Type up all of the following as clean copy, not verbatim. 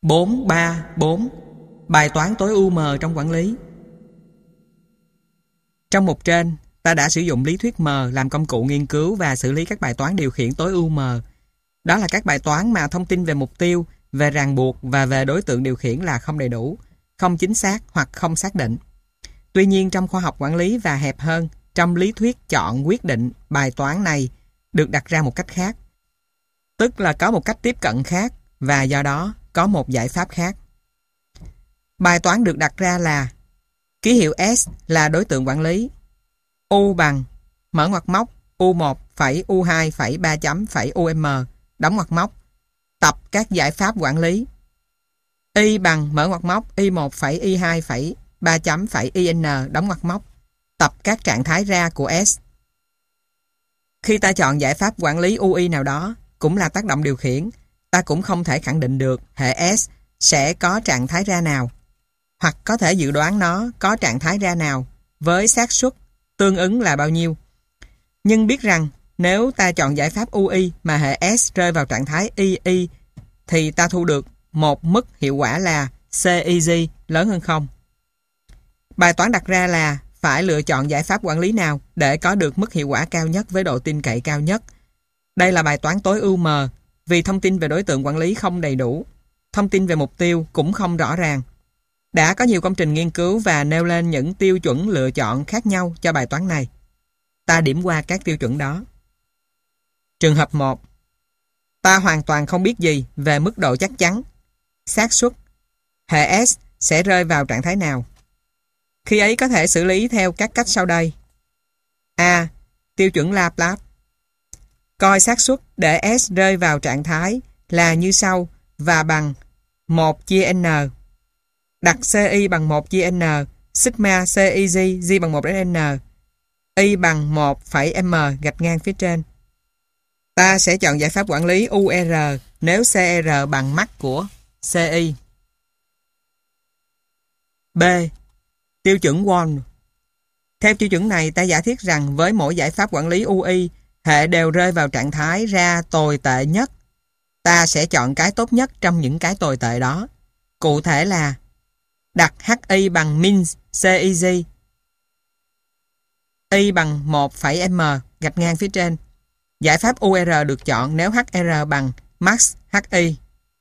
4.3.4 Bài toán tối ưu M trong quản lý. Trong mục trên, ta đã sử dụng lý thuyết M làm công cụ nghiên cứu và xử lý các bài toán điều khiển tối ưu M. Đó là các bài toán mà thông tin về mục tiêu, về ràng buộc và về đối tượng điều khiển là không đầy đủ, không chính xác hoặc không xác định. Tuy nhiên, trong khoa học quản lý và hẹp hơn, trong lý thuyết chọn quyết định, bài toán này được đặt ra một cách khác. Tức là có một cách tiếp cận khác và do đó có một giải pháp khác. Bài toán được đặt ra là ký hiệu S là đối tượng quản lý. U bằng mở ngoặc móc U1 phẩy U2 phẩy 3 chấm phẩy UM đóng ngoặc móc tập các giải pháp quản lý. Y bằng mở ngoặc móc Y1 phẩy Y2 phẩy 3 chấm phẩy IN đóng ngoặc móc tập các trạng thái ra của S. Khi ta chọn giải pháp quản lý UI nào đó, cũng là tác động điều khiển, ta cũng không thể khẳng định được hệ S sẽ có trạng thái ra nào, hoặc có thể dự đoán nó có trạng thái ra nào với xác suất tương ứng là bao nhiêu. Nhưng biết rằng nếu ta chọn giải pháp UI mà hệ S rơi vào trạng thái II thì ta thu được một mức hiệu quả là CEG lớn hơn 0. Bài toán đặt ra là phải lựa chọn giải pháp quản lý nào để có được mức hiệu quả cao nhất với độ tin cậy cao nhất. Đây là bài toán tối ưu M vì thông tin về đối tượng quản lý không đầy đủ, thông tin về mục tiêu cũng không rõ ràng. Đã có nhiều công trình nghiên cứu và nêu lên những tiêu chuẩn lựa chọn khác nhau cho bài toán này. Ta điểm qua các tiêu chuẩn đó. Trường hợp 1. Ta hoàn toàn không biết gì về mức độ chắc chắn, xác suất, hệ S sẽ rơi vào trạng thái nào. Khi ấy có thể xử lý theo các cách sau đây. A. Tiêu chuẩn Laplace. Coi xác suất để S rơi vào trạng thái là như sau và bằng 1 chia N. Đặt CI bằng 1 chia N, sigma CIG, G bằng 1 đến N, Y bằng 1 phẩy M gạch ngang phía trên. Ta sẽ chọn giải pháp quản lý UR nếu CR bằng max của CI. B. Tiêu chuẩn Won. Theo tiêu chuẩn này, ta giả thiết rằng với mỗi giải pháp quản lý UI, hệ đều rơi vào trạng thái ra tồi tệ nhất. Ta sẽ chọn cái tốt nhất trong những cái tồi tệ đó. Cụ thể là đặt HI bằng min CIG, Y bằng 1 phẩy M gạch ngang phía trên. Giải pháp UR được chọn nếu HR bằng max HI.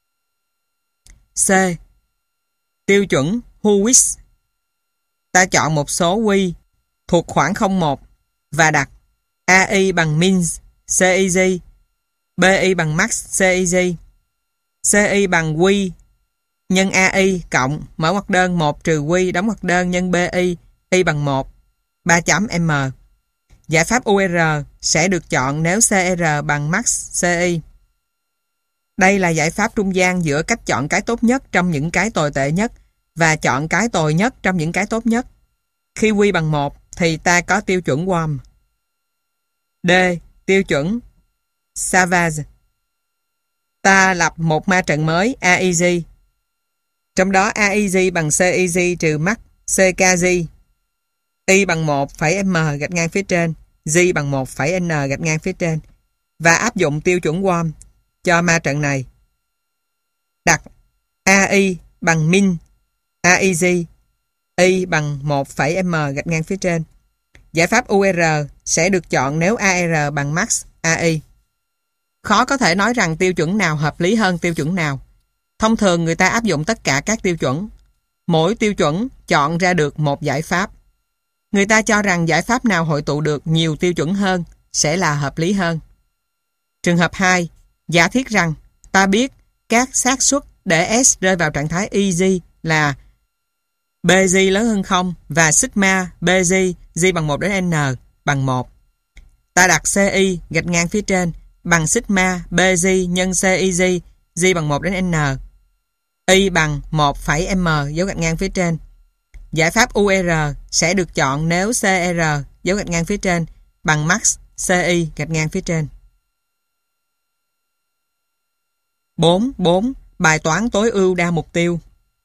C. Tiêu chuẩn Hewitt. Ta chọn một số quy thuộc khoảng 01 và đặt AI bằng min CIG, BI bằng max CIG, CI bằng quy nhân AI cộng mở ngoặc đơn 1 trừ quy đóng ngoặc đơn nhân BI, Y bằng 1, 3 chấm M. Giải pháp UR sẽ được chọn nếu CR bằng max CI. Đây là giải pháp trung gian giữa cách chọn cái tốt nhất trong những cái tồi tệ nhất và chọn cái tồi nhất trong những cái tốt nhất. Khi quy bằng 1 thì ta có tiêu chuẩn WOM. D. Tiêu chuẩn Savage. Ta lập một ma trận mới AIG. Trong đó AIG bằng CIG trừ max CKG, Y bằng 1 phẩy M gạch ngang phía trên, G bằng 1 phẩy N gạch ngang phía trên và áp dụng tiêu chuẩn WOM cho ma trận này. Đặt AI bằng min AIG, Y bằng 1 phẩy M gạch ngang phía trên. Giải pháp UR sẽ được chọn nếu AR bằng max AI. Khó có thể nói rằng tiêu chuẩn nào hợp lý hơn tiêu chuẩn nào. Thông thường người ta áp dụng tất cả các tiêu chuẩn. Mỗi tiêu chuẩn chọn ra được một giải pháp. Người ta cho rằng giải pháp nào hội tụ được nhiều tiêu chuẩn hơn sẽ là hợp lý hơn. Trường hợp 2. Giả thiết rằng ta biết các xác suất để S rơi vào trạng thái EG là BG lớn hơn 0 và sigma BG G bằng 1 đến N bằng 1. Ta đặt CI gạch ngang phía trên bằng sigma BG nhân CIG G bằng 1 đến N, Y bằng 1 phẩy M dấu gạch ngang phía trên. Giải pháp UR sẽ được chọn nếu CR dấu gạch ngang phía trên bằng max CI gạch ngang phía trên. 4.4 Bài toán tối ưu đa mục tiêu.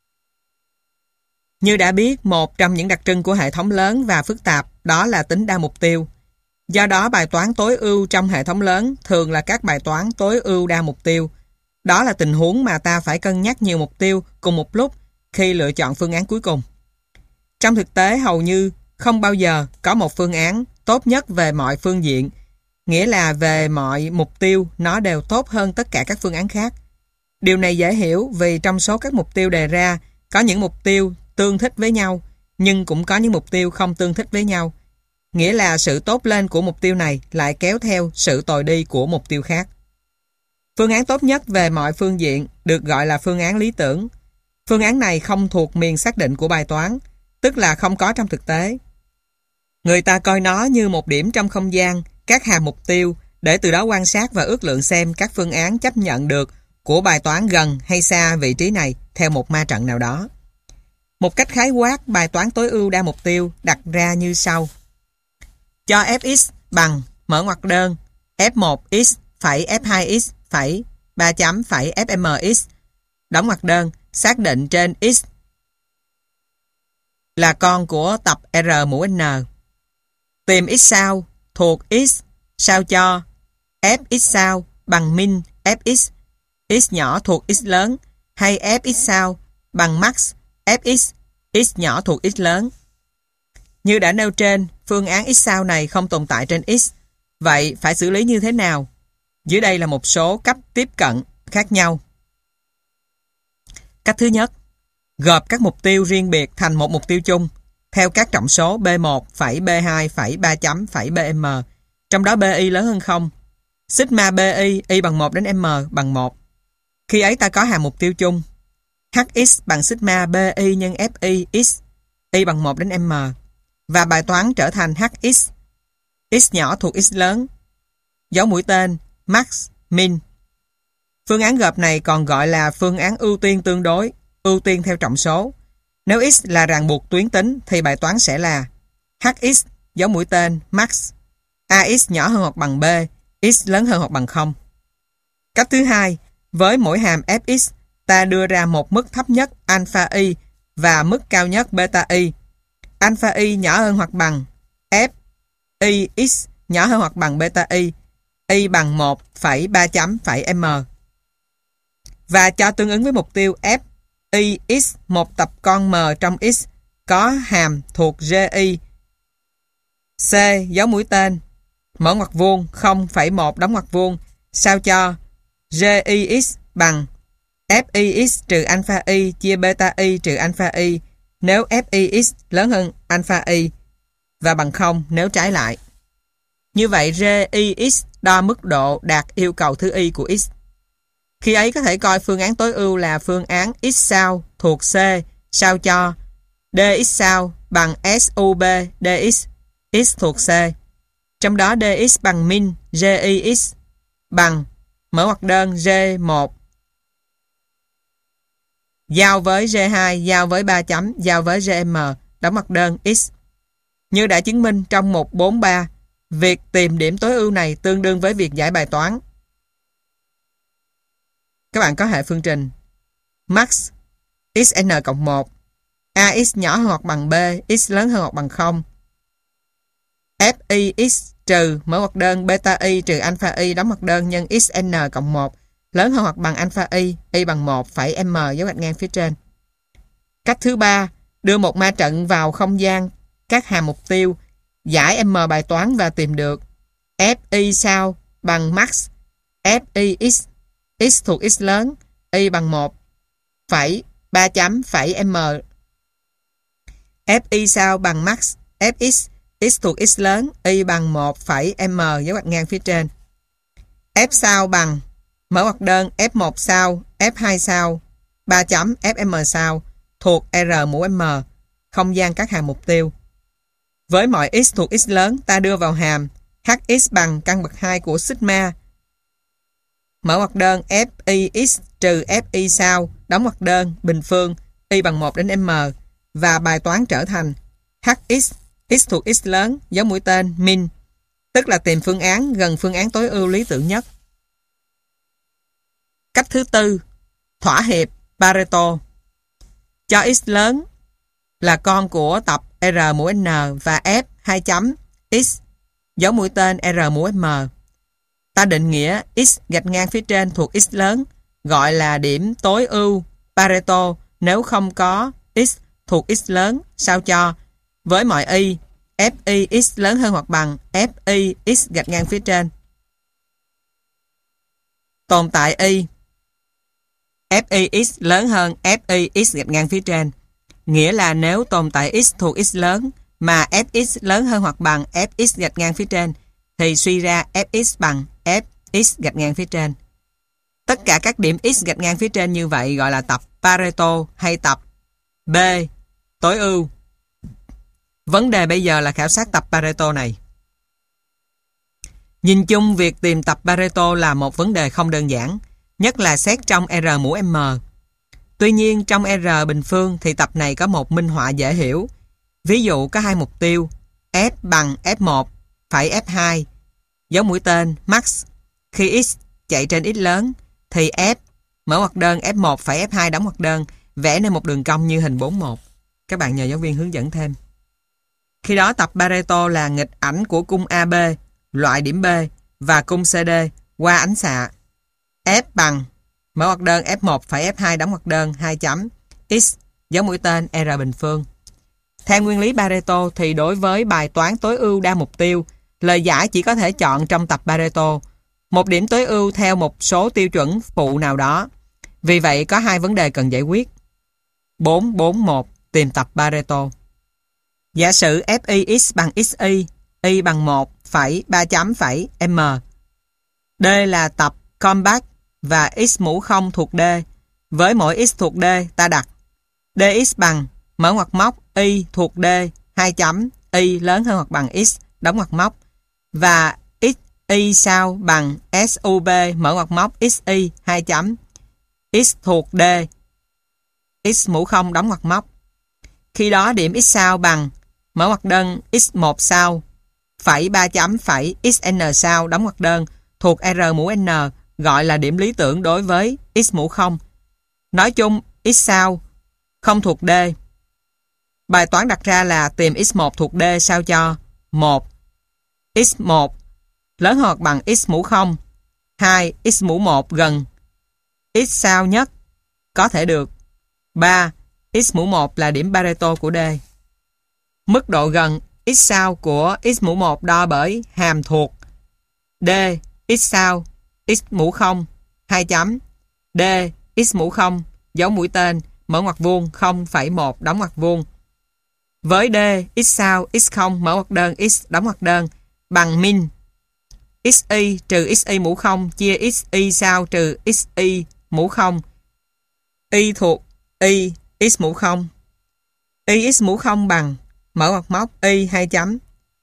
Như đã biết, một trong những đặc trưng của hệ thống lớn và phức tạp đó là tính đa mục tiêu. Do đó, bài toán tối ưu trong hệ thống lớn thường là các bài toán tối ưu đa mục tiêu. Đó là tình huống mà ta phải cân nhắc nhiều mục tiêu cùng một lúc khi lựa chọn phương án cuối cùng. Trong thực tế, hầu như không bao giờ có một phương án tốt nhất về mọi phương diện, nghĩa là về mọi mục tiêu nó đều tốt hơn tất cả các phương án khác. Điều này dễ hiểu vì trong số các mục tiêu đề ra, có những mục tiêu tương thích với nhau, nhưng cũng có những mục tiêu không tương thích với nhau. Nghĩa là sự tốt lên của mục tiêu này lại kéo theo sự tồi đi của mục tiêu khác. Phương án tốt nhất về mọi phương diện được gọi là phương án lý tưởng. Phương án này không thuộc miền xác định của bài toán, tức là không có trong thực tế. Người ta coi nó như một điểm trong không gian, các hàm mục tiêu, để từ đó quan sát và ước lượng xem các phương án chấp nhận được của bài toán gần hay xa vị trí này theo một ma trận nào đó. Một cách khái quát, bài toán tối ưu đa mục tiêu đặt ra như sau. Cho fx bằng mở ngoặc đơn f1x phẩy f2x phẩy 3 chấm phẩy fmx đóng ngoặc đơn, xác định trên x là con của tập R mũ n. Tìm x sao thuộc x sao cho fx sao bằng min fx, x nhỏ thuộc x lớn, hay fx sao bằng max fx, x nhỏ thuộc x lớn. Như đã nêu trên, phương án x sao này không tồn tại trên x. Vậy phải xử lý như thế nào? Dưới đây là một số cách tiếp cận khác nhau. Cách thứ nhất, gộp các mục tiêu riêng biệt thành một mục tiêu chung theo các trọng số B1, B2, 3 chấm, BM, trong đó BI lớn hơn 0. Sigma BI, y bằng 1 đến M bằng 1. Khi ấy ta có hàm mục tiêu chung. HX bằng sigma BI nhân FI x, y bằng 1 đến M. Và bài toán trở thành HX, x nhỏ thuộc x lớn, dấu mũi tên, max, min. Phương án gộp này còn gọi là phương án ưu tiên tương đối, ưu tiên theo trọng số. Nếu x là ràng buộc tuyến tính thì bài toán sẽ là HX, dấu mũi tên, max, AX nhỏ hơn hoặc bằng B, x lớn hơn hoặc bằng 0. Cách thứ hai, với mỗi hàm fx, ta đưa ra một mức thấp nhất alpha y và mức cao nhất beta y. Alpha y nhỏ hơn hoặc bằng f y x nhỏ hơn hoặc bằng beta y bằng 1,3 chấm phẩy m. Và cho tương ứng với mục tiêu f y x, một tập con m trong x có hàm thuộc gi c, dấu mũi tên, mở ngoặc vuông 0,1 đóng ngoặc vuông, sao cho gix bằng fix trừ alpha y chia beta y trừ alpha y nếu fix lớn hơn alpha y và bằng 0 nếu trái lại. Như vậy gix đo mức độ đạt yêu cầu thứ y của x. Khi ấy có thể coi phương án tối ưu là phương án x sao thuộc C sao cho dx sao bằng sub dx, x thuộc C. Trong đó dx bằng min gix bằng mở ngoặc đơn G1 giao với G2 giao với 3 chấm giao với GM đóng ngoặc đơn x. Như đã chứng minh trong 143, việc tìm điểm tối ưu này tương đương với việc giải bài toán. Các bạn có hệ phương trình max xn cộng 1, ax nhỏ hơn hoặc bằng b, x lớn hơn hoặc bằng 0, fix trừ mở ngoặc đơn beta y trừ alpha y đóng ngoặc đơn nhân xn cộng 1 lớn hơn hoặc bằng alpha y bằng 1,m dấu gạch ngang phía trên. Cách thứ ba, đưa một ma trận vào không gian các hàm mục tiêu, giải m bài toán và tìm được fi sao bằng max fix, x thuộc x lớn, y bằng 1,3 chấm phẩy m. Fi sao bằng max fx, x thuộc x lớn, y bằng 1,m dấu gạch ngang phía trên. F sao bằng mở ngoặc đơn F1 sao, F2 sao, 3 chấm FM sao thuộc R mũ M, không gian các hàm mục tiêu. Với mọi x thuộc x lớn, ta đưa vào hàm HX bằng căn bậc 2 của sigma. Mở ngoặc đơn FIX trừ FI sao, đóng ngoặc đơn, bình phương, y bằng 1 đến M, và bài toán trở thành HX, x thuộc x lớn, dấu mũi tên, min, tức là tìm phương án gần phương án tối ưu lý tưởng nhất. Cách thứ tư, thỏa hiệp Pareto. Cho x lớn là con của tập R mũ N và F 2 chấm x, dấu mũi tên R mũ M. Ta định nghĩa x gạch ngang phía trên thuộc x lớn, gọi là điểm tối ưu Pareto nếu không có x thuộc x lớn, sao cho với mọi y, Fi(x) lớn hơn hoặc bằng Fi(x) gạch ngang phía trên. Tồn tại y Fi(x) lớn hơn Fi(x) gạch ngang phía trên. Nghĩa là nếu tồn tại x thuộc x lớn mà Fx lớn hơn hoặc bằng Fx gạch ngang phía trên thì suy ra Fx bằng Fx gạch ngang phía trên. Tất cả các điểm x gạch ngang phía trên như vậy gọi là tập Pareto hay tập B tối ưu. Vấn đề bây giờ là khảo sát tập Pareto này. Nhìn chung, việc tìm tập Pareto là một vấn đề không đơn giản, nhất là xét trong R mũ M. Tuy nhiên, trong R bình phương thì tập này có một minh họa dễ hiểu. Ví dụ có hai mục tiêu, F bằng F1 phẩy F2, dấu mũi tên max. Khi x chạy trên x lớn thì F mở ngoặc đơn F1 phẩy F2 đóng ngoặc đơn, vẽ nên một đường cong như hình 41. Các bạn nhờ giáo viên hướng dẫn thêm. Khi đó tập Pareto là nghịch ảnh của cung AB, loại điểm B và cung CD qua ánh xạ. F bằng mở ngoặc đơn F1 phẩy F2 đóng ngoặc đơn 2 chấm x dấu mũi tên R bình phương. Theo nguyên lý Pareto thì đối với bài toán tối ưu đa mục tiêu, lời giải chỉ có thể chọn trong tập Pareto, một điểm tối ưu theo một số tiêu chuẩn phụ nào đó. Vì vậy có hai vấn đề cần giải quyết. 4.4.1 tìm tập Pareto. Giả sử Fi(x) bằng xy, y bằng 1 phẩy 3 chấm phẩy m. D là tập compact và x mũ 0 thuộc D. Với mỗi x thuộc D ta đặt dx bằng mở ngoặc móc y thuộc D 2 chấm y lớn hơn hoặc bằng x đóng ngoặc móc và x y sao bằng sub mở ngoặc móc xy 2 chấm x thuộc D x mũ 0 đóng ngoặc móc. Khi đó điểm x sao bằng mở ngoặc đơn x1 sao phẩy 3 chấm phẩy xn sao đóng ngoặc đơn thuộc R mũ n, gọi là điểm lý tưởng đối với x mũ 0. Nói chung x sao không thuộc D. Bài toán đặt ra là tìm x1 thuộc D sao cho 1. x1 lớn hơn hoặc bằng x mũ 0. 2. X mũ 1 gần x sao nhất có thể được. 3. X mũ 1 là điểm Pareto của D. Mức độ gần x sao của x mũ 1 đo bởi hàm thuộc D x sao x mũ 0 2 chấm D x mũ 0 dấu mũi tên mở ngoặc vuông 0,1 đóng ngoặc vuông. Với D x sao x0 mở ngoặc đơn x đóng ngoặc đơn bằng min xy trừ xy mũ 0 chia xy sao trừ xy mũ 0. Y thuộc y x mũ 0. Y x mũ 0 bằng mở ngoặc móc y 2 chấm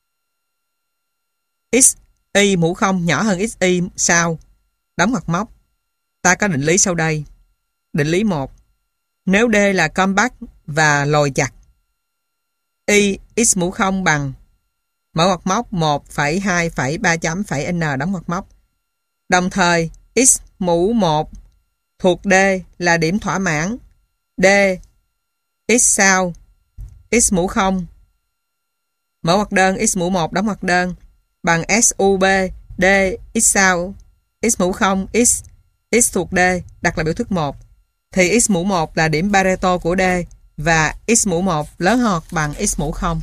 xy mũ 0 nhỏ hơn xy sao đóng ngoặc móc. Ta có định lý sau đây. Định lý 1. Nếu D là compact và lồi chặt, y x mũ 0 bằng mở ngoặc móc 1,2,3 chấm phẩy n đóng ngoặc móc. Đồng thời x mũ 1 thuộc D là điểm thỏa mãn D x sao x mũ 0 mở ngoặc đơn x mũ 1 đóng ngoặc đơn bằng sub D x sao x mũ 0 x thuộc D đặt là biểu thức 1 thì x mũ 1 là điểm Pareto của D và x mũ 1 lớn hơn bằng x mũ 0.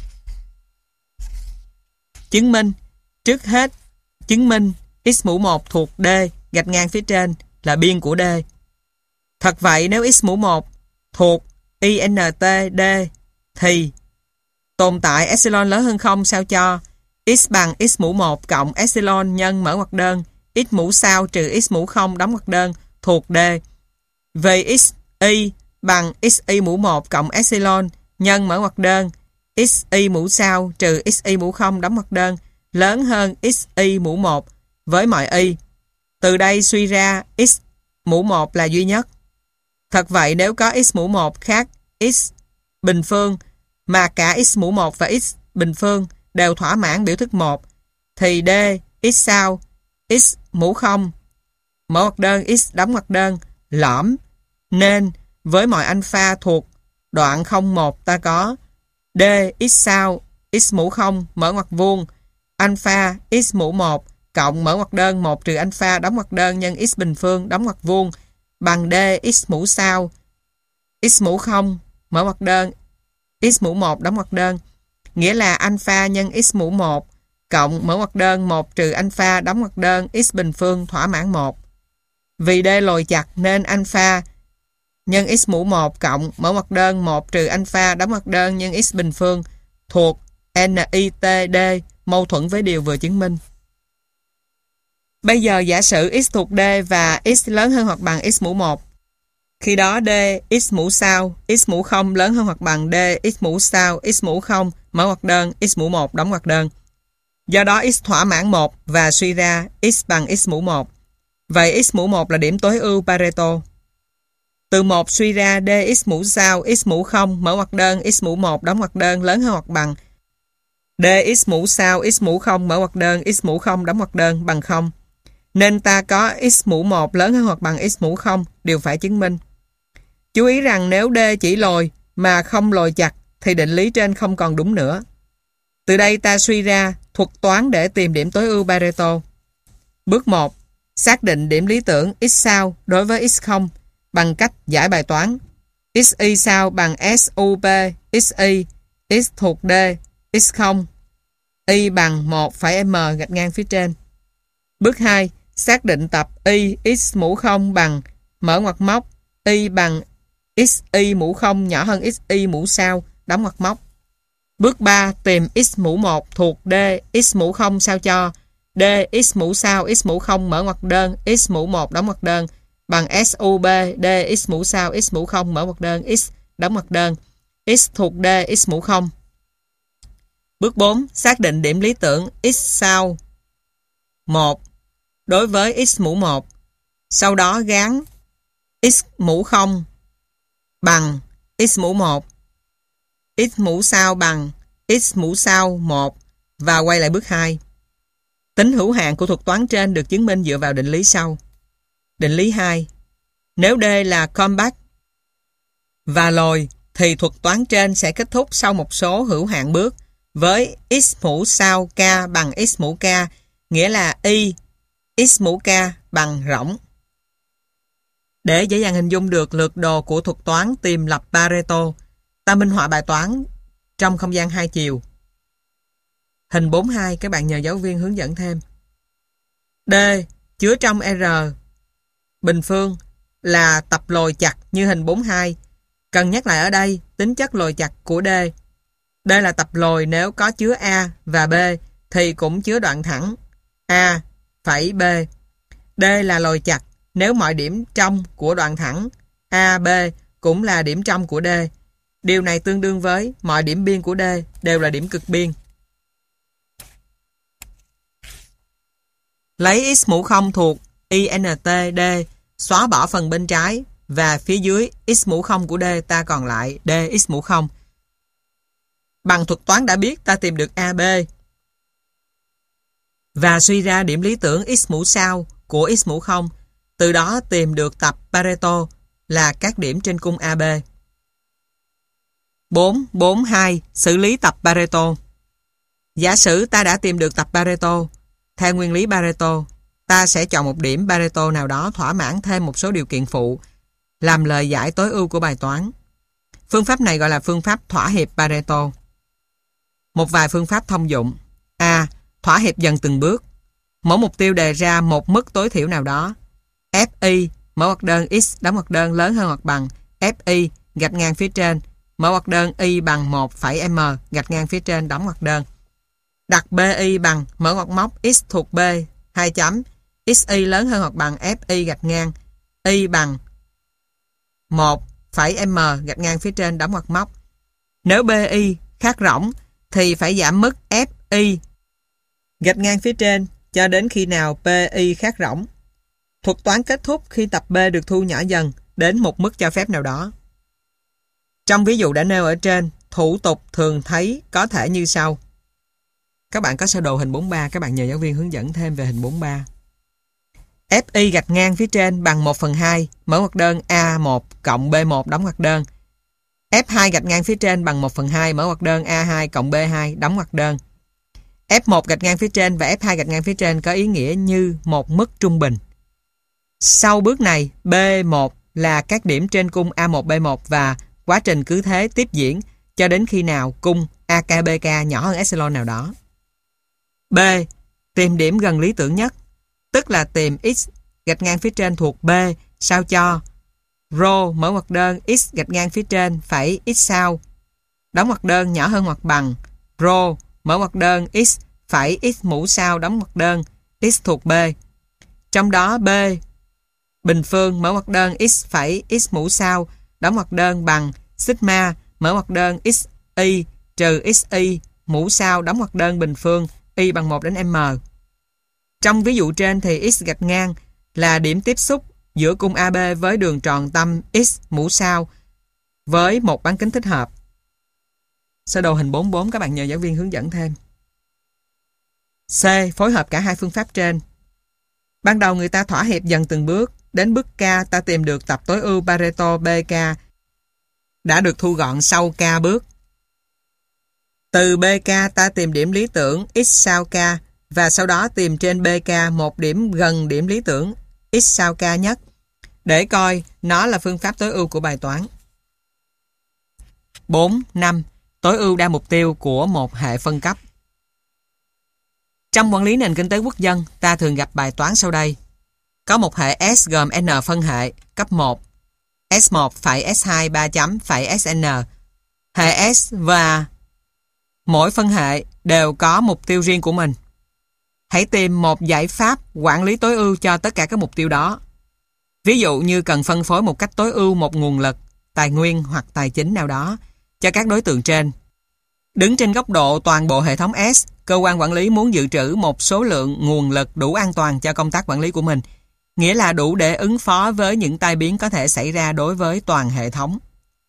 Chứng minh. Trước hết chứng minh x mũ 1 thuộc D gạch ngang phía trên là biên của D. Thật vậy nếu x mũ 1 thuộc int D thì tồn tại epsilon lớn hơn 0 sao cho x bằng x mũ 1 cộng epsilon nhân mở ngoặc đơn x mũ sao trừ x mũ 0 đóng ngoặc đơn thuộc D. Về x y bằng xy mũ 1 cộng epsilon nhân mở ngoặc đơn xy mũ sao trừ xy mũ 0 đóng ngoặc đơn lớn hơn xy mũ 1 với mọi y. Từ đây suy ra x mũ 1 là duy nhất. Thật vậy nếu có x mũ 1 khác x bình phương mà cả x mũ 1 và x bình phương đều thỏa mãn biểu thức 1 thì D x sao x mũ 0 mở ngoặc đơn x đóng ngoặc đơn lõm, nên với mọi alpha thuộc đoạn 01 ta có D x sao x mũ 0 mở ngoặc vuông alpha x mũ 1 cộng mở ngoặc đơn 1 trừ alpha đóng ngoặc đơn nhân x bình phương đóng ngoặc vuông bằng D x mũ sau x mũ 0 mở ngoặc đơn x mũ 1 đóng ngoặc đơn, nghĩa là alpha nhân x mũ 1 cộng mở ngoặc đơn 1 trừ alpha đóng ngoặc đơn x bình phương thỏa mãn 1. Vì D lồi chặt nên alpha nhân x mũ 1 cộng mở ngoặc đơn 1 trừ alpha đóng ngoặc đơn nhân x bình phương thuộc NITD mâu thuẫn với điều vừa chứng minh. Bây giờ giả sử x thuộc D và x lớn hơn hoặc bằng x mũ 1. Khi đó D x mũ sau x mũ 0 lớn hơn hoặc bằng D x mũ sau x mũ 0 mở ngoặc đơn x mũ 1 đóng ngoặc đơn. Do đó x thỏa mãn 1 và suy ra x bằng x mũ 1. Vậy x mũ 1 là điểm tối ưu Pareto. Từ 1 suy ra D x mũ sau x mũ 0 mở ngoặc đơn x mũ 1 đóng ngoặc đơn lớn hơn hoặc bằng D x mũ sau x mũ 0 mở ngoặc đơn x mũ 0 đóng ngoặc đơn bằng 0. Nên ta có x mũ 1 lớn hơn hoặc bằng x mũ 0, điều phải chứng minh. Chú ý rằng nếu D chỉ lồi mà không lồi chặt thì định lý trên không còn đúng nữa. Từ đây ta suy ra thuật toán để tìm điểm tối ưu Pareto. Bước 1. Xác định điểm lý tưởng x sau đối với x0 bằng cách giải bài toán. XY sau bằng SUP XY x thuộc D x0 y bằng 1,m gạch ngang phía trên. Bước 2. Xác định tập y x mũ 0 bằng mở ngoặc móc y bằng xy mũ 0 nhỏ hơn xy mũ sau đóng ngoặc móc. Bước 3. Tìm x mũ 1 thuộc D x mũ 0 sao cho D x mũ sau x mũ 0 mở ngoặc đơn x mũ 1 đóng ngoặc đơn bằng SUB D x mũ sau x mũ 0 mở ngoặc đơn x đóng ngoặc đơn x thuộc D x mũ 0. Bước 4. Xác định điểm lý tưởng x sau 1 đối với x mũ 1. Sau đó gán x mũ 0 bằng x mũ 1, x mũ sau bằng x mũ sau 1 và quay lại bước 2. Tính hữu hạn của thuật toán trên được chứng minh dựa vào định lý sau. Định lý 2. Nếu D là compact và lồi thì thuật toán trên sẽ kết thúc sau một số hữu hạn bước với x mũ sau k bằng x mũ k, nghĩa là y x mũ k bằng rỗng. Để dễ dàng hình dung được lược đồ của thuật toán tìm lập Pareto, ta minh họa bài toán trong không gian hai chiều. Hình 4.2 các bạn nhờ giáo viên hướng dẫn thêm. D chứa trong R bình phương là tập lồi chặt như hình 4.2. Cần nhắc lại ở đây tính chất lồi chặt của D. D là tập lồi nếu có chứa A và B thì cũng chứa đoạn thẳng A phẩy B. D là lồi chặt nếu mọi điểm trong của đoạn thẳng A, B cũng là điểm trong của D. Điều này tương đương với mọi điểm biên của D đều là điểm cực biên. Lấy x mũ 0 thuộc INTD, xóa bỏ phần bên trái và phía dưới x mũ 0 của D ta còn lại D x mũ 0. Bằng thuật toán đã biết ta tìm được AB và suy ra điểm lý tưởng x mũ sau của x mũ 0. Từ đó tìm được tập Pareto là các điểm trên cung AB. 4.4.2 xử lý tập Pareto. Giả sử ta đã tìm được tập Pareto. Theo nguyên lý Pareto, ta sẽ chọn một điểm Pareto nào đó thỏa mãn thêm một số điều kiện phụ, làm lời giải tối ưu của bài toán. Phương pháp này gọi là phương pháp thỏa hiệp Pareto. Một vài phương pháp thông dụng. A. Thỏa hiệp dần từng bước. Mỗi mục tiêu đề ra một mức tối thiểu nào đó. FI mở ngoặc đơn x đóng ngoặc đơn lớn hơn hoặc bằng FI gạch ngang phía trên mở ngoặc đơn y bằng 1,m gạch ngang phía trên đóng ngoặc đơn. Đặt BI bằng mở ngoặc móc x thuộc B 2 chấm XY lớn hơn hoặc bằng FI gạch ngang y bằng 1,m gạch ngang phía trên đóng ngoặc móc. Nếu BI khác rỗng thì phải giảm mức FI gạch ngang phía trên cho đến khi nào PI khác rỗng. Thuật toán kết thúc khi tập B được thu nhỏ dần đến một mức cho phép nào đó. Trong ví dụ đã nêu ở trên, thủ tục thường thấy có thể như sau. Các bạn có sơ đồ hình 4.3, các bạn nhờ giáo viên hướng dẫn thêm về hình 4.3. FI gạch ngang phía trên bằng 1/2 mở ngoặc đơn A1 cộng B1 đóng ngoặc đơn. F2 gạch ngang phía trên bằng 1/2 mở ngoặc đơn A2 cộng B2 đóng ngoặc đơn. F1 gạch ngang phía trên và F2 gạch ngang phía trên có ý nghĩa như một mức trung bình. Sau bước này, B1 là các điểm trên cung A1B1 và quá trình cứ thế tiếp diễn cho đến khi nào cung AKBK nhỏ hơn epsilon nào đó. B. Tìm điểm gần lý tưởng nhất, tức là tìm x gạch ngang phía trên thuộc B sao cho rho mở ngoặc đơn x gạch ngang phía trên phẩy x sao đóng ngoặc đơn nhỏ hơn hoặc bằng rho mở ngoặc đơn x phẩy x mũ sao đóng ngoặc đơn x thuộc B. Trong đó B bình phương mở ngoặc đơn x phẩy x mũ sao đóng ngoặc đơn bằng sigma mở ngoặc đơn xy trừ xy mũ sao đóng ngoặc đơn bình phương y bằng 1 đến m. Trong ví dụ trên thì x gạch ngang là điểm tiếp xúc giữa cung AB với đường tròn tâm x mũ sao với một bán kính thích hợp. Sơ đồ hình 44 các bạn nhờ giáo viên hướng dẫn thêm. C. Phối hợp cả hai phương pháp trên. Ban đầu người ta thỏa hiệp dần từng bước. Đến bước K ta tìm được tập tối ưu Pareto BK đã được thu gọn sau K bước. Từ BK ta tìm điểm lý tưởng x sao K và sau đó tìm trên BK một điểm gần điểm lý tưởng x sao K nhất để coi nó là phương pháp tối ưu của bài toán. 4. 5. Tối ưu đa mục tiêu của một hệ phân cấp. Trong quản lý nền kinh tế quốc dân, ta thường gặp bài toán sau đây. Có một hệ S gồm N phân hệ cấp 1, S1 phẩy S2 3 chấm phẩy SN. Hệ S và mỗi phân hệ đều có mục tiêu riêng của mình. Hãy tìm một giải pháp quản lý tối ưu cho tất cả các mục tiêu đó. Ví dụ như cần phân phối một cách tối ưu một nguồn lực, tài nguyên hoặc tài chính nào đó cho các đối tượng trên. Đứng trên góc độ toàn bộ hệ thống S, cơ quan quản lý muốn dự trữ một số lượng nguồn lực đủ an toàn cho công tác quản lý của mình, nghĩa là đủ để ứng phó với những tai biến có thể xảy ra đối với toàn hệ thống.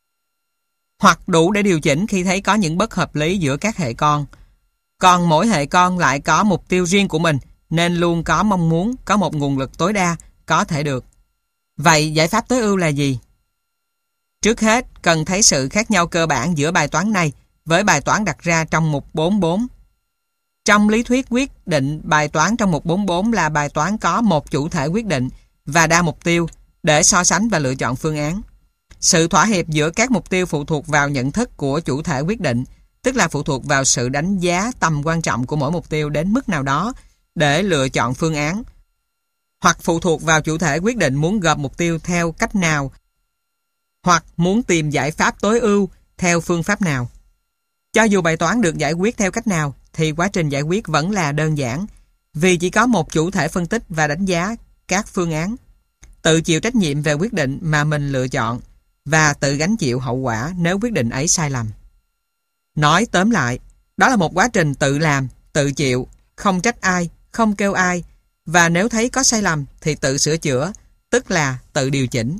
Hoặc đủ để điều chỉnh khi thấy có những bất hợp lý giữa các hệ con. Còn mỗi hệ con lại có mục tiêu riêng của mình, nên luôn có mong muốn có một nguồn lực tối đa có thể được. Vậy giải pháp tối ưu là gì? Trước hết, cần thấy sự khác nhau cơ bản giữa bài toán này với bài toán đặt ra trong mục 44. Trong lý thuyết quyết định, bài toán trong mục 44 là bài toán có một chủ thể quyết định và đa mục tiêu để so sánh và lựa chọn phương án. Sự thỏa hiệp giữa các mục tiêu phụ thuộc vào nhận thức của chủ thể quyết định, tức là phụ thuộc vào sự đánh giá tầm quan trọng của mỗi mục tiêu đến mức nào đó để lựa chọn phương án, hoặc phụ thuộc vào chủ thể quyết định muốn gộp mục tiêu theo cách nào, hoặc muốn tìm giải pháp tối ưu theo phương pháp nào. Cho dù bài toán được giải quyết theo cách nào, thì quá trình giải quyết vẫn là đơn giản, vì chỉ có một chủ thể phân tích và đánh giá các phương án, tự chịu trách nhiệm về quyết định mà mình lựa chọn và tự gánh chịu hậu quả nếu quyết định ấy sai lầm. Nói tóm lại, đó là một quá trình tự làm, tự chịu, không trách ai, không kêu ai, và nếu thấy có sai lầm thì tự sửa chữa, tức là tự điều chỉnh.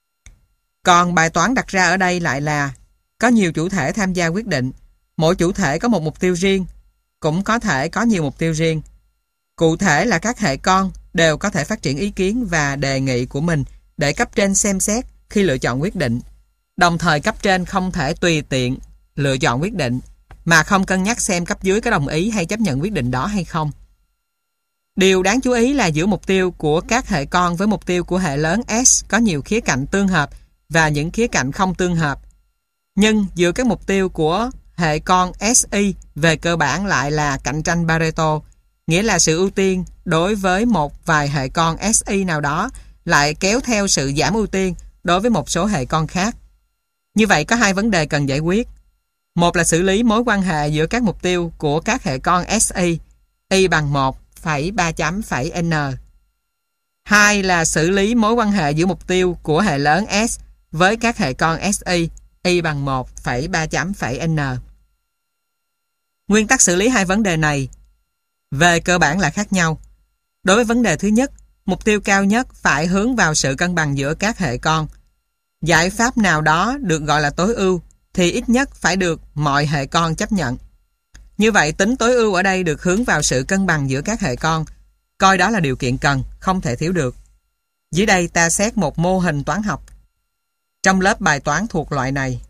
Còn bài toán đặt ra ở đây lại là có nhiều chủ thể tham gia quyết định, mỗi chủ thể có một mục tiêu riêng, cũng có thể có nhiều mục tiêu riêng. Cụ thể là các hệ con đều có thể phát triển ý kiến và đề nghị của mình để cấp trên xem xét khi lựa chọn quyết định. Đồng thời cấp trên không thể tùy tiện lựa chọn quyết định mà không cân nhắc xem cấp dưới có đồng ý hay chấp nhận quyết định đó hay không. Điều đáng chú ý là giữa mục tiêu của các hệ con với mục tiêu của hệ lớn S có nhiều khía cạnh tương hợp và những khía cạnh không tương hợp. Nhưng giữa các mục tiêu của hệ con SI về cơ bản lại là cạnh tranh Pareto, nghĩa là sự ưu tiên đối với một vài hệ con SI nào đó lại kéo theo sự giảm ưu tiên đối với một số hệ con khác. Như vậy có hai vấn đề cần giải quyết. Một là xử lý mối quan hệ giữa các mục tiêu của các hệ con SI, y bằng 1,3 N. Hai là xử lý mối quan hệ giữa mục tiêu của hệ lớn S với các hệ con SI, y bằng 1,3 N. Nguyên tắc xử lý hai vấn đề này về cơ bản là khác nhau. Đối với vấn đề thứ nhất, mục tiêu cao nhất phải hướng vào sự cân bằng giữa các hệ con. Giải pháp nào đó được gọi là tối ưu thì ít nhất phải được mọi hệ con chấp nhận. Như vậy tính tối ưu ở đây được hướng vào sự cân bằng giữa các hệ con, coi đó là điều kiện cần, không thể thiếu được. Dưới đây ta xét một mô hình toán học trong lớp bài toán thuộc loại này.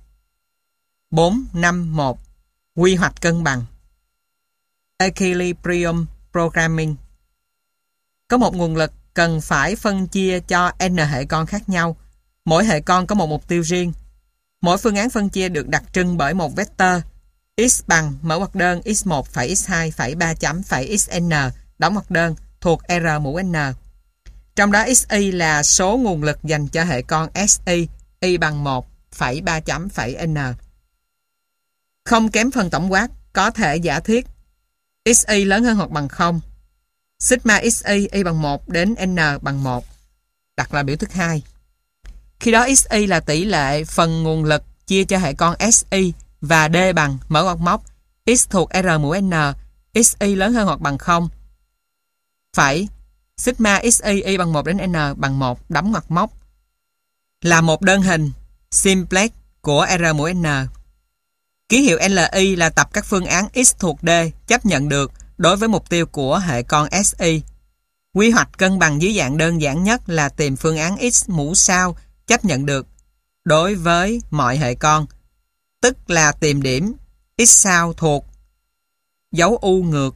4.5.1 Quy hoạch cân bằng. Equilibrium Programming. Có một nguồn lực cần phải phân chia cho n hệ con khác nhau. Mỗi hệ con có một mục tiêu riêng. Mỗi phương án phân chia được đặc trưng bởi một vector x bằng mở ngoặc đơn x1 phẩy x2 phẩy 3 chấm phẩy xn đóng ngoặc đơn thuộc R mũ n. Trong đó xy là số nguồn lực dành cho hệ con si, y bằng 1 phẩy 3 chấm phẩy n. Không kém phần tổng quát, có thể giả thiết xy lớn hơn hoặc bằng 0. Sigma xy y bằng 1 đến n bằng 1. Đặt là biểu thức 2. Khi đó xy là tỷ lệ phần nguồn lực chia cho hệ con si và d bằng mở ngoặc móc x thuộc R mũ n, xy lớn hơn hoặc bằng 0. Phẩy sigma xy y bằng 1 đến n bằng 1 đóng ngoặc móc là một đơn hình simplex của R mũ n. Ký hiệu LI là tập các phương án x thuộc D chấp nhận được đối với mục tiêu của hệ con SI. Quy hoạch cân bằng dưới dạng đơn giản nhất là tìm phương án x mũ sao chấp nhận được đối với mọi hệ con, tức là tìm điểm x sao thuộc dấu u ngược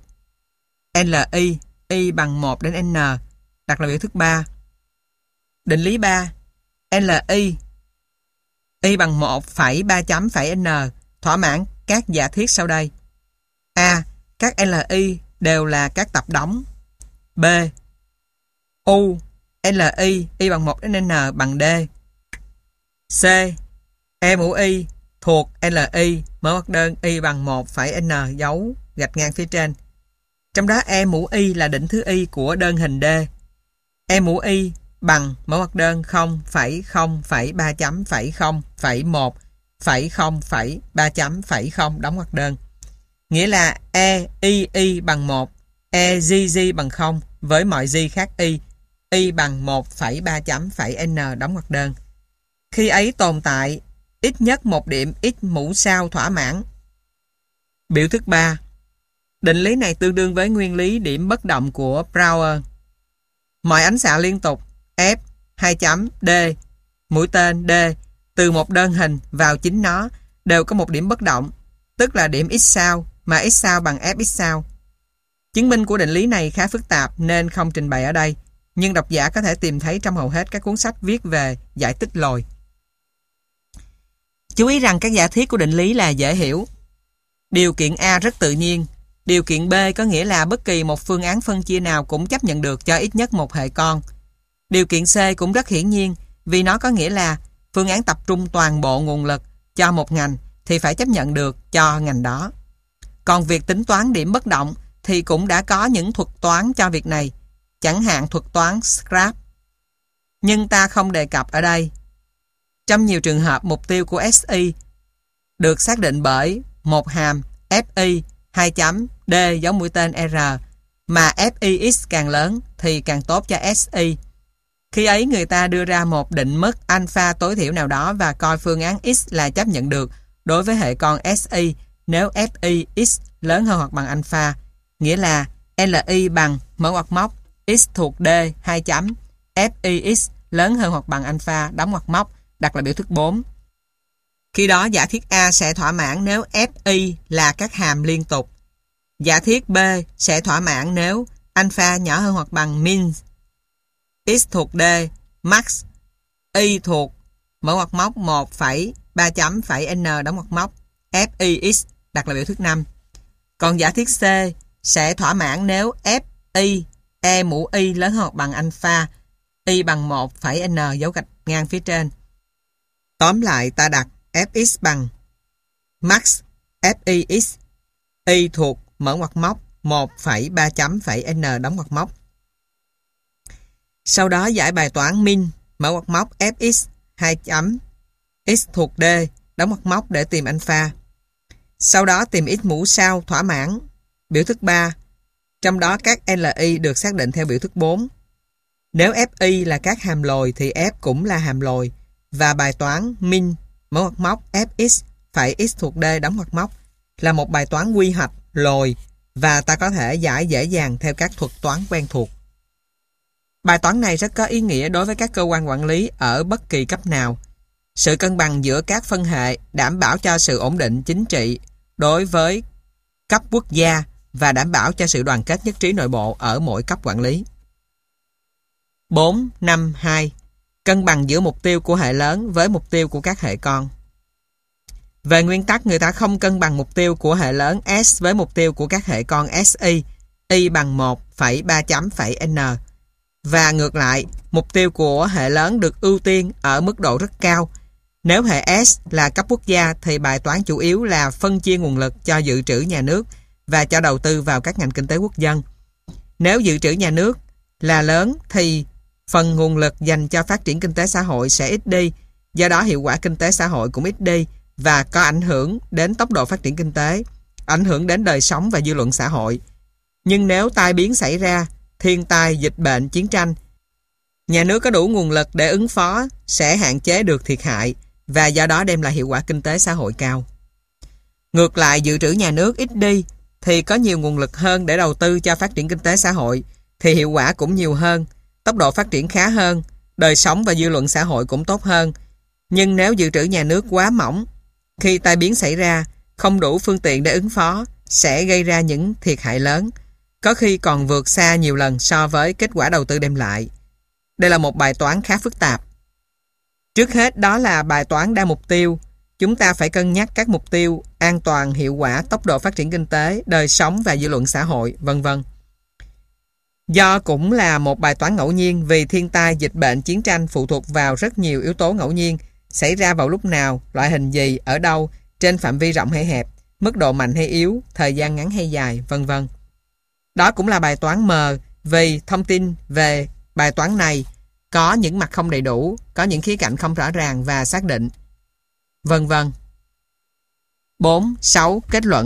LI y bằng 1 đến n, đặt là biểu thức 3. Định lý 3, LI y bằng 1 phẩy 3 chấm phẩy n thỏa mãn các giả thiết sau đây. A. Các LI đều là các tập đóng. B. U LI y bằng 1 đến n bằng D. C. E mũ y thuộc LI mở ngoặc đơn y bằng 1 phẩy n dấu gạch ngang phía trên. Trong đó E mũ y là đỉnh thứ y của đơn hình D. E mũ y bằng mở ngoặc đơn 0,0,3 chấm phẩy 0,1 phẩy 0,3 chấm phẩy 0 đóng ngoặc đơn. Nghĩa là E y bằng 1, E g bằng 0 với mọi g khác y bằng 1,3 chấm phẩy n đóng ngoặc đơn. Khi ấy tồn tại ít nhất một điểm x mũ sao thỏa mãn. Biểu thức 3. Định lý này tương đương với nguyên lý điểm bất động của Brouwer. Mọi ánh xạ liên tục F 2 chấm D mũi tên D từ một đơn hình vào chính nó đều có một điểm bất động, tức là điểm x sao, mà x sao bằng fx sao. Chứng minh của định lý này khá phức tạp nên không trình bày ở đây, nhưng độc giả có thể tìm thấy trong hầu hết các cuốn sách viết về giải tích lồi. Chú ý rằng các giả thiết của định lý là dễ hiểu. Điều kiện A rất tự nhiên. Điều kiện B có nghĩa là bất kỳ một phương án phân chia nào cũng chấp nhận được cho ít nhất một hệ con. Điều kiện C cũng rất hiển nhiên vì nó có nghĩa là phương án tập trung toàn bộ nguồn lực cho một ngành thì phải chấp nhận được cho ngành đó. Còn việc tính toán điểm bất động thì cũng đã có những thuật toán cho việc này, chẳng hạn thuật toán Scrap. Nhưng ta không đề cập ở đây. Trong nhiều trường hợp, mục tiêu của SI được xác định bởi một hàm FI 2 chấm D dấu mũi tên R, mà FIX càng lớn thì càng tốt cho SI. Khi ấy người ta đưa ra một định mức alpha tối thiểu nào đó và coi phương án X là chấp nhận được đối với hệ con SI nếu FIX lớn hơn hoặc bằng alpha, nghĩa là LI bằng mở ngoặc móc X thuộc D 2 chấm FIX lớn hơn hoặc bằng alpha đóng ngoặc móc, đặt là biểu thức 4. Khi đó giả thiết A sẽ thỏa mãn nếu FI là các hàm liên tục. Giả thiết B sẽ thỏa mãn nếu alpha nhỏ hơn hoặc bằng min, X thuộc D, max, Y thuộc mở ngoặc móc 1,3 chấm phẩy N đóng ngoặc móc, FIX, đặt là biểu thức 5. Còn giả thiết C sẽ thỏa mãn nếu FI, E mũ Y lớn hơn hoặc bằng alpha, Y bằng 1,N dấu gạch ngang phía trên. Tóm lại ta đặt Fx bằng max FIX, Y thuộc mở ngoặc móc 1,3 chấm phẩy N đóng ngoặc móc. Sau đó giải bài toán min mở ngoặc móc Fx 2 chấm X thuộc D đóng ngoặc móc để tìm alpha. Sau đó tìm x mũ sao thỏa mãn biểu thức 3, trong đó các LI được xác định theo biểu thức 4. Nếu FI là các hàm lồi thì F cũng là hàm lồi, và bài toán min mở ngoặc móc Fx phẩy X thuộc D đóng ngoặc móc là một bài toán quy hoạch lồi và ta có thể giải dễ dàng theo các thuật toán quen thuộc. Bài toán này rất có ý nghĩa đối với các cơ quan quản lý ở bất kỳ cấp nào. Sự cân bằng giữa các phân hệ đảm bảo cho sự ổn định chính trị đối với cấp quốc gia và đảm bảo cho sự đoàn kết nhất trí nội bộ ở mỗi cấp quản lý. 4.5.2 Cân bằng giữa mục tiêu của hệ lớn với mục tiêu của các hệ con. Về nguyên tắc, người ta không cân bằng mục tiêu của hệ lớn S với mục tiêu của các hệ con SI, Y bằng 1,3.n. Và ngược lại, mục tiêu của hệ lớn được ưu tiên ở mức độ rất cao. Nếu hệ S là cấp quốc gia thì bài toán chủ yếu là phân chia nguồn lực cho dự trữ nhà nước và cho đầu tư vào các ngành kinh tế quốc dân. Nếu dự trữ nhà nước là lớn thì phần nguồn lực dành cho phát triển kinh tế xã hội sẽ ít đi, do đó hiệu quả kinh tế xã hội cũng ít đi và có ảnh hưởng đến tốc độ phát triển kinh tế, ảnh hưởng đến đời sống và dư luận xã hội. Nhưng nếu tai biến xảy ra, thiên tai, dịch bệnh, chiến tranh, nhà nước có đủ nguồn lực để ứng phó sẽ hạn chế được thiệt hại và do đó đem lại hiệu quả kinh tế xã hội cao. Ngược lại, dự trữ nhà nước ít đi thì có nhiều nguồn lực hơn để đầu tư cho phát triển kinh tế xã hội thì hiệu quả cũng nhiều hơn, tốc độ phát triển khá hơn, đời sống và dư luận xã hội cũng tốt hơn. Nhưng nếu dự trữ nhà nước quá mỏng, khi tai biến xảy ra, không đủ phương tiện để ứng phó sẽ gây ra những thiệt hại lớn, có khi còn vượt xa nhiều lần so với kết quả đầu tư đem lại. Đây là một bài toán khá phức tạp. Trước hết đó là bài toán đa mục tiêu. Chúng ta phải cân nhắc các mục tiêu an toàn, hiệu quả, tốc độ phát triển kinh tế, đời sống và dư luận xã hội, vân vân. Do cũng là một bài toán ngẫu nhiên vì thiên tai, dịch bệnh, chiến tranh phụ thuộc vào rất nhiều yếu tố ngẫu nhiên, xảy ra vào lúc nào, loại hình gì, ở đâu, trên phạm vi rộng hay hẹp, mức độ mạnh hay yếu, thời gian ngắn hay dài, vân vân. Đó cũng là bài toán mờ vì thông tin về bài toán này có những mặt không đầy đủ, có những khía cạnh không rõ ràng và xác định, vân vân. 4.6 Kết luận.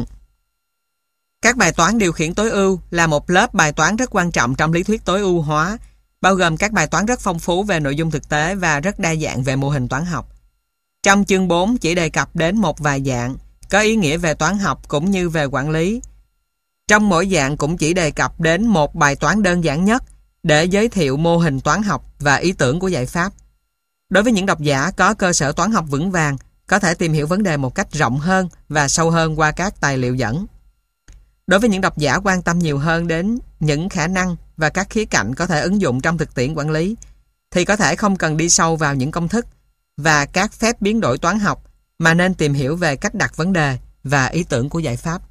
Các bài toán điều khiển tối ưu là một lớp bài toán rất quan trọng trong lý thuyết tối ưu hóa, bao gồm các bài toán rất phong phú về nội dung thực tế và rất đa dạng về mô hình toán học. Trong chương 4 chỉ đề cập đến một vài dạng, có ý nghĩa về toán học cũng như về quản lý. Trong mỗi dạng cũng chỉ đề cập đến một bài toán đơn giản nhất để giới thiệu mô hình toán học và ý tưởng của giải pháp. Đối với những độc giả có cơ sở toán học vững vàng, có thể tìm hiểu vấn đề một cách rộng hơn và sâu hơn qua các tài liệu dẫn. Đối với những độc giả quan tâm nhiều hơn đến những khả năng và các khía cạnh có thể ứng dụng trong thực tiễn quản lý, thì có thể không cần đi sâu vào những công thức và các phép biến đổi toán học, mà nên tìm hiểu về cách đặt vấn đề và ý tưởng của giải pháp.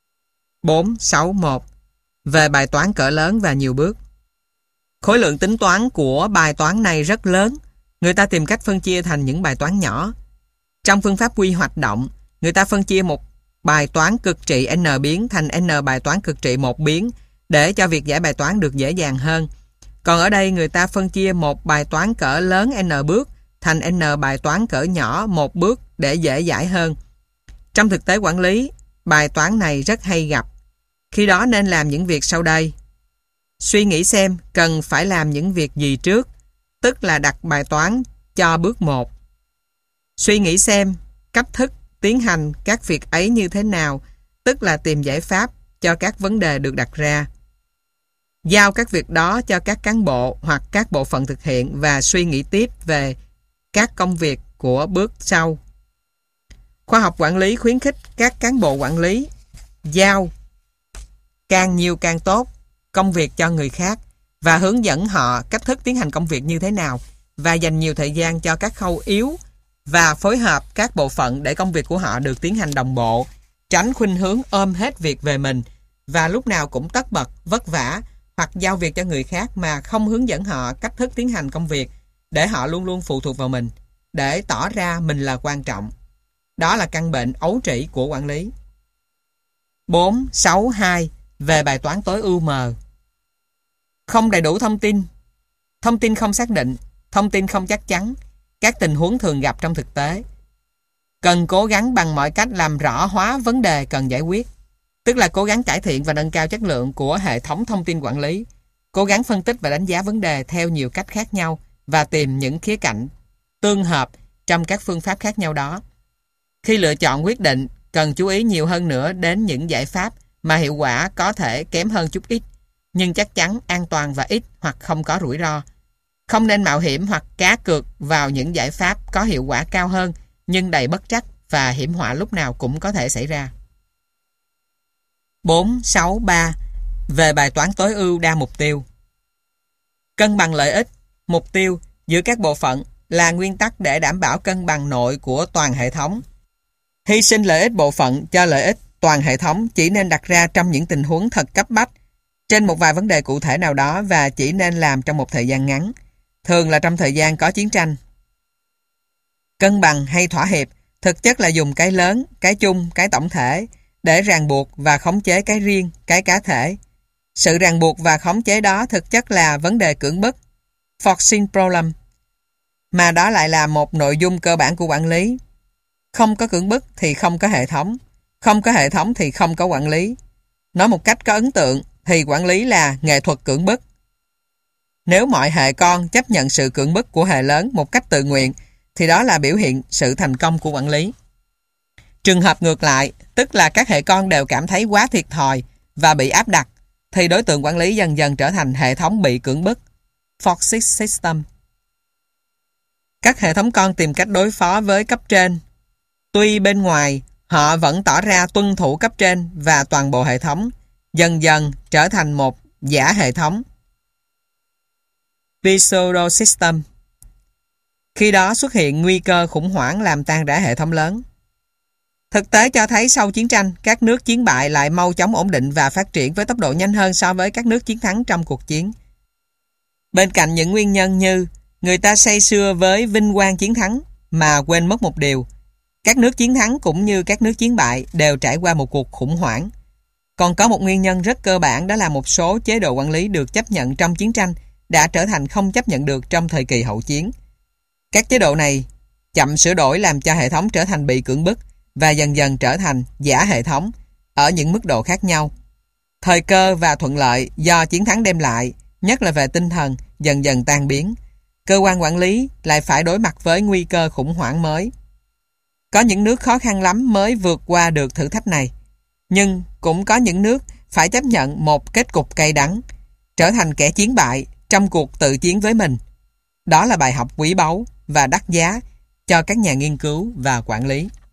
4.6.1 Về bài toán cỡ lớn và nhiều bước. Khối lượng tính toán của bài toán này rất lớn, người ta tìm cách phân chia thành những bài toán nhỏ. Trong phương pháp quy hoạch động, người ta phân chia một bài toán cực trị n biến thành n bài toán cực trị 1 biến để cho việc giải bài toán được dễ dàng hơn. Còn ở đây người ta phân chia một bài toán cỡ lớn n bước thành n bài toán cỡ nhỏ 1 bước để dễ giải hơn. Trong thực tế quản lý, bài toán này rất hay gặp. Khi đó nên làm những việc sau đây. Suy nghĩ xem cần phải làm những việc gì trước, tức là đặt bài toán cho bước 1. Suy nghĩ xem cách thức tiến hành các việc ấy như thế nào, tức là tìm giải pháp cho các vấn đề được đặt ra. Giao các việc đó cho các cán bộ hoặc các bộ phận thực hiện và suy nghĩ tiếp về các công việc của bước sau. Khoa học quản lý khuyến khích các cán bộ quản lý giao càng nhiều càng tốt công việc cho người khác và hướng dẫn họ cách thức tiến hành công việc như thế nào và dành nhiều thời gian cho các khâu yếu và phối hợp các bộ phận để công việc của họ được tiến hành đồng bộ, tránh khuynh hướng ôm hết việc về mình và lúc nào cũng tất bật, vất vả hoặc giao việc cho người khác mà không hướng dẫn họ cách thức tiến hành công việc để họ luôn luôn phụ thuộc vào mình, để tỏ ra mình là quan trọng. Đó là căn bệnh ấu trĩ của quản lý. 4.6.2 Về bài toán tối ưu mờ. Không đầy đủ thông tin không xác định, thông tin không chắc chắn, các tình huống thường gặp trong thực tế. Cần cố gắng bằng mọi cách làm rõ hóa vấn đề cần giải quyết, tức là cố gắng cải thiện và nâng cao chất lượng của hệ thống thông tin quản lý, cố gắng phân tích và đánh giá vấn đề theo nhiều cách khác nhau và tìm những khía cạnh tương hợp trong các phương pháp khác nhau đó. Khi lựa chọn quyết định, cần chú ý nhiều hơn nữa đến những giải pháp mà hiệu quả có thể kém hơn chút ít, nhưng chắc chắn an toàn và ít hoặc không có rủi ro. Không nên mạo hiểm hoặc cá cược vào những giải pháp có hiệu quả cao hơn nhưng đầy bất trắc và hiểm họa lúc nào cũng có thể xảy ra. 4.6.3 Về bài toán tối ưu đa mục tiêu. Cân bằng lợi ích mục tiêu giữa các bộ phận là nguyên tắc để đảm bảo cân bằng nội của toàn hệ thống. Hy sinh lợi ích bộ phận cho lợi ích toàn hệ thống chỉ nên đặt ra trong những tình huống thật cấp bách, trên một vài vấn đề cụ thể nào đó và chỉ nên làm trong một thời gian ngắn, thường là trong thời gian có chiến tranh. Cân bằng hay thỏa hiệp thực chất là dùng cái lớn, cái chung, cái tổng thể để ràng buộc và khống chế cái riêng, cái cá thể. Sự ràng buộc và khống chế đó thực chất là vấn đề cưỡng bức, forcing problem, mà đó lại là một nội dung cơ bản của quản lý. Không có cưỡng bức thì không có hệ thống, không có hệ thống thì không có quản lý. Nói một cách có ấn tượng thì quản lý là nghệ thuật cưỡng bức. Nếu mọi hệ con chấp nhận sự cưỡng bức của hệ lớn một cách tự nguyện thì đó là biểu hiện sự thành công của quản lý. Trường hợp ngược lại, tức là các hệ con đều cảm thấy quá thiệt thòi và bị áp đặt, thì đối tượng quản lý dần dần trở thành hệ thống bị cưỡng bức, forcing system. Các hệ thống con tìm cách đối phó với cấp trên. Tuy bên ngoài, họ vẫn tỏ ra tuân thủ cấp trên và toàn bộ hệ thống, dần dần trở thành một giả hệ thống, pseudo system. Khi đó xuất hiện nguy cơ khủng hoảng làm tan rã hệ thống lớn. Thực tế cho thấy sau chiến tranh, các nước chiến bại lại mau chóng ổn định và phát triển với tốc độ nhanh hơn so với các nước chiến thắng trong cuộc chiến. Bên cạnh những nguyên nhân như người ta say sưa với vinh quang chiến thắng mà quên mất một điều, các nước chiến thắng cũng như các nước chiến bại đều trải qua một cuộc khủng hoảng. Còn có một nguyên nhân rất cơ bản, đó là một số chế độ quản lý được chấp nhận trong chiến tranh đã trở thành không chấp nhận được trong thời kỳ hậu chiến. Các chế độ này chậm sửa đổi làm cho hệ thống trở thành bị cưỡng bức và dần dần trở thành giả hệ thống ở những mức độ khác nhau. Thời cơ và thuận lợi do chiến thắng đem lại, nhất là về tinh thần, dần dần tan biến. Cơ quan quản lý lại phải đối mặt với nguy cơ khủng hoảng mới. Có những nước khó khăn lắm mới vượt qua được thử thách này, nhưng cũng có những nước phải chấp nhận một kết cục cay đắng, trở thành kẻ chiến bại trong cuộc tự chiến với mình. Đó là bài học quý báu và đắt giá cho các nhà nghiên cứu và quản lý.